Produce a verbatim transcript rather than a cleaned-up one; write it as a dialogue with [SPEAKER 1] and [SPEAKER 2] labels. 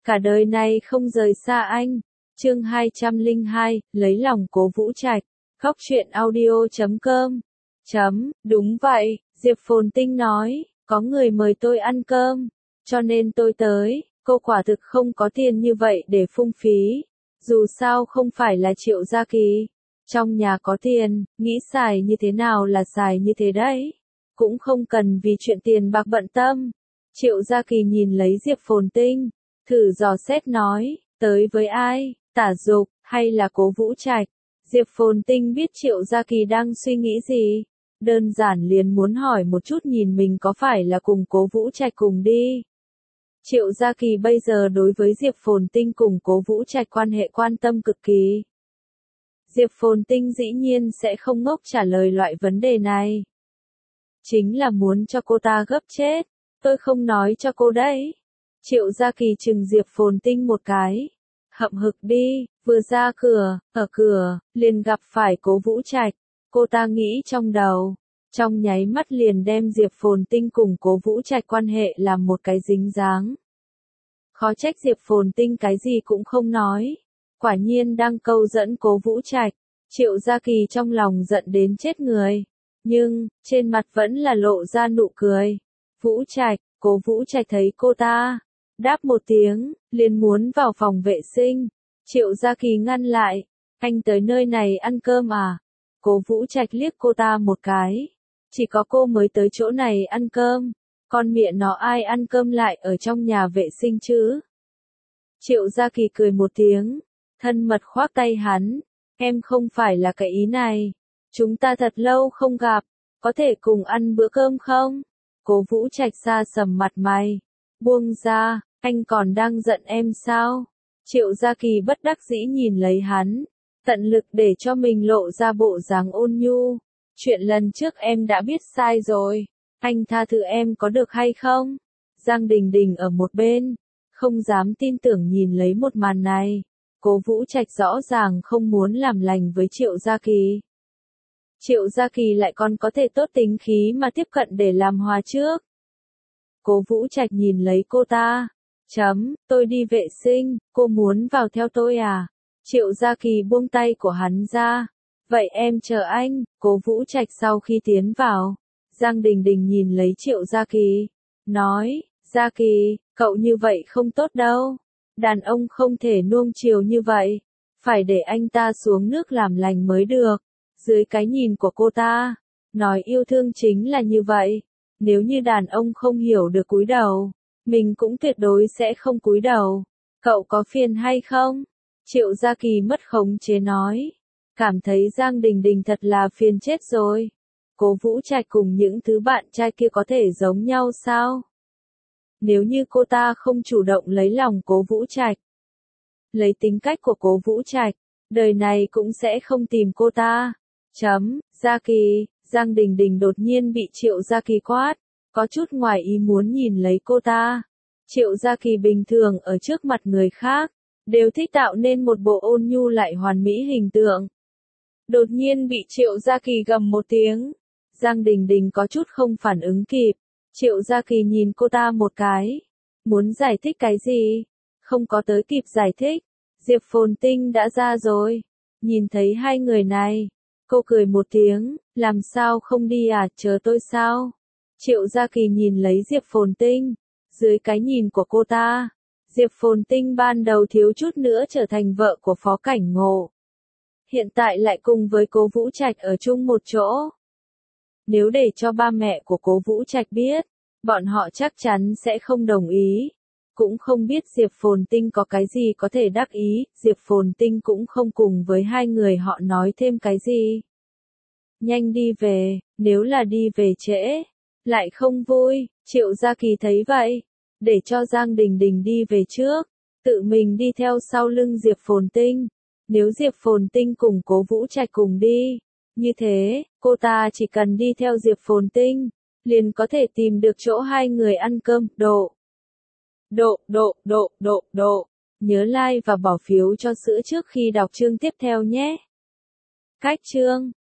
[SPEAKER 1] cả đời này không rời xa anh. Chương hai trăm lẻ hai, lấy lòng Cố Vũ Trạch. Góc truyện audio chấm com. Chấm, đúng vậy, Diệp Phồn Tinh nói, có người mời tôi ăn cơm, cho nên tôi tới, cô quả thực không có tiền như vậy để phung phí. Dù sao không phải là Triệu Gia Kỳ. Trong nhà có tiền, nghĩ xài như thế nào là xài như thế đấy. Cũng không cần vì chuyện tiền bạc bận tâm. Triệu Gia Kỳ nhìn lấy Diệp Phồn Tinh, thử dò xét nói, tới với ai, Tả Dục, hay là Cố Vũ Trạch? Diệp Phồn Tinh biết Triệu Gia Kỳ đang suy nghĩ gì. Đơn giản liền muốn hỏi một chút nhìn mình có phải là cùng Cố Vũ Trạch cùng đi. Triệu Gia Kỳ bây giờ đối với Diệp Phồn Tinh cùng Cố Vũ Trạch quan hệ quan tâm cực kỳ. Diệp Phồn Tinh dĩ nhiên sẽ không ngốc trả lời loại vấn đề này. Chính là muốn cho cô ta gấp chết, tôi không nói cho cô đấy. Triệu Gia Kỳ chừng Diệp Phồn Tinh một cái. Hậm hực đi, vừa ra cửa, ở cửa, liền gặp phải Cố Vũ Trạch. Cô ta nghĩ trong đầu, trong nháy mắt liền đem Diệp Phồn Tinh cùng Cố Vũ Trạch quan hệ làm một cái dính dáng. Khó trách Diệp Phồn Tinh cái gì cũng không nói. Quả nhiên đang câu dẫn Cố Vũ Trạch. Triệu Gia Kỳ trong lòng giận đến chết người. Nhưng, trên mặt vẫn là lộ ra nụ cười. Vũ Trạch, Cố Vũ Trạch thấy cô ta, đáp một tiếng, liền muốn vào phòng vệ sinh. Triệu Gia Kỳ ngăn lại. Anh tới nơi này ăn cơm à? Cố Vũ Trạch liếc cô ta một cái. Chỉ có cô mới tới chỗ này ăn cơm. Con mẹ nó ai ăn cơm lại ở trong nhà vệ sinh chứ? Triệu Gia Kỳ cười một tiếng. Thân mật khoác tay hắn. Em không phải là cái ý này. Chúng ta thật lâu không gặp. Có thể cùng ăn bữa cơm không? Cố Vũ Trạch xa sầm mặt mày. Buông ra, anh còn đang giận em sao? Triệu Gia Kỳ bất đắc dĩ nhìn lấy hắn. Tận lực để cho mình lộ ra bộ dáng ôn nhu. Chuyện lần trước em đã biết sai rồi. Anh tha thứ em có được hay không? Giang Đình Đình ở một bên. Không dám tin tưởng nhìn lấy một màn này. Cố Vũ Trạch rõ ràng không muốn làm lành với Triệu Gia Kỳ. Triệu Gia Kỳ lại còn có thể tốt tính khí mà tiếp cận để làm hòa trước. Cố Vũ Trạch nhìn lấy cô ta. Chấm, tôi đi vệ sinh, cô muốn vào theo tôi à? Triệu Gia Kỳ buông tay của hắn ra. Vậy em chờ anh. Cố Vũ Trạch sau khi tiến vào. Giang Đình Đình nhìn lấy Triệu Gia Kỳ. Nói, Gia Kỳ, cậu như vậy không tốt đâu. Đàn ông không thể nuông chiều như vậy. Phải để anh ta xuống nước làm lành mới được. Dưới cái nhìn của cô ta, nói yêu thương chính là như vậy. Nếu như đàn ông không hiểu được cúi đầu, mình cũng tuyệt đối sẽ không cúi đầu. Cậu có phiền hay không? Triệu Gia Kỳ mất khống chế nói. Cảm thấy Giang Đình Đình thật là phiền chết rồi. Cố Vũ Trạch cùng những thứ bạn trai kia có thể giống nhau sao? Nếu như cô ta không chủ động lấy lòng Cố Vũ Trạch, lấy tính cách của Cố Vũ Trạch, đời này cũng sẽ không tìm cô ta. Chấm, Gia Kỳ, Giang Đình Đình đột nhiên bị Triệu Gia Kỳ quát, có chút ngoài ý muốn nhìn lấy cô ta. Triệu Gia Kỳ bình thường ở trước mặt người khác, đều thích tạo nên một bộ ôn nhu lại hoàn mỹ hình tượng. Đột nhiên bị Triệu Gia Kỳ gầm một tiếng, Giang Đình Đình có chút không phản ứng kịp. Triệu Gia Kỳ nhìn cô ta một cái, muốn giải thích cái gì? Không có tới kịp giải thích, Diệp Phồn Tinh đã ra rồi. Nhìn thấy hai người này, cô cười một tiếng, làm sao không đi à, chờ tôi sao? Triệu Gia Kỳ nhìn lấy Diệp Phồn Tinh, dưới cái nhìn của cô ta, Diệp Phồn Tinh ban đầu thiếu chút nữa trở thành vợ của Phó Cảnh Ngộ. Hiện tại lại cùng với Cố Vũ Trạch ở chung một chỗ. Nếu để cho ba mẹ của Cố Vũ Trạch biết, bọn họ chắc chắn sẽ không đồng ý. Cũng không biết Diệp Phồn Tinh có cái gì có thể đắc ý, Diệp Phồn Tinh cũng không cùng với hai người họ nói thêm cái gì. Nhanh đi về, nếu là đi về trễ, lại không vui. Triệu Gia Kỳ thấy vậy, để cho Giang Đình Đình đi về trước, tự mình đi theo sau lưng Diệp Phồn Tinh. Nếu Diệp Phồn Tinh cùng Cố Vũ Trạch cùng đi, như thế, cô ta chỉ cần đi theo Diệp Phồn Tinh, liền có thể tìm được chỗ hai người ăn cơm. Độ, độ, độ, độ, độ, độ. Nhớ like và bỏ phiếu cho sữa trước khi đọc chương tiếp theo nhé. Cách chương